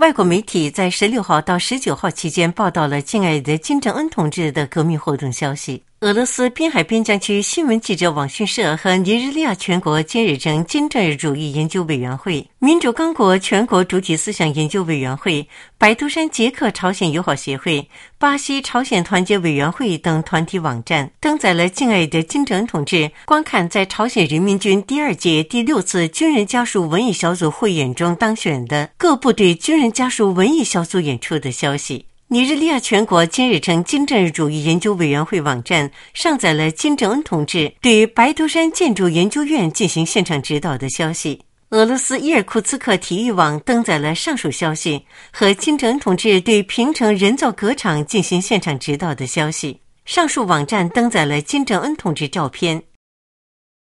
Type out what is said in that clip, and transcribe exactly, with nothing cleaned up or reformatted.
外国媒体在十六号到十九号期间报道了敬爱的金正恩同志的革命活动消息。俄罗斯滨海边疆区新闻记者网讯社和尼日利亚全国今日称金正日主义研究委员会、民主刚果全国主体思想研究委员会、白图山捷克朝鲜友好协会、巴西朝鲜团结委员会等团体网站登载了敬爱的金正恩同志观看在朝鲜人民军第二届第六次军人家属文艺小组汇演中当选的各部队军人家属文艺小组演出的消息。尼日利亚全国今日称金正日主义研究委员会网站上载了金正恩同志对白图山建筑研究院进行现场指导的消息。俄罗斯伊尔库茨克体育网登载了上述消息和金正恩同志对平城人造革场进行现场指导的消息。上述网站登载了金正恩同志照片。